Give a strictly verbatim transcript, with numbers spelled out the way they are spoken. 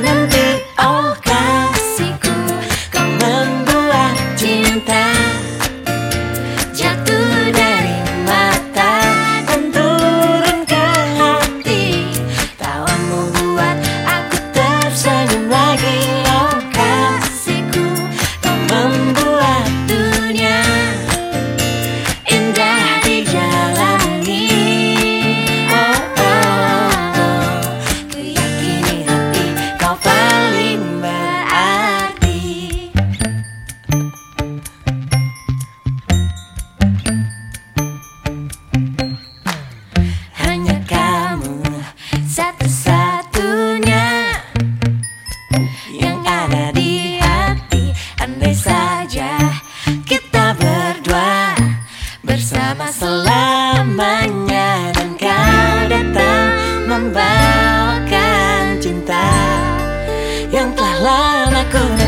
nanti. Oh kasihku, kau membuat cinta jatuh dari mata dan turun ke hati. Tawamu buat aku tersenyum lagi. Oh kasihku, kau membuat dunia indah dijalani. Oh, oh, oh. Ku yakini hati kau paling berarti. Hanya kamu satu-satunya yang ada di hati. Andai saja kita berdua bersama selamanya, dan kau datang membawakan cinta yang telah lama ku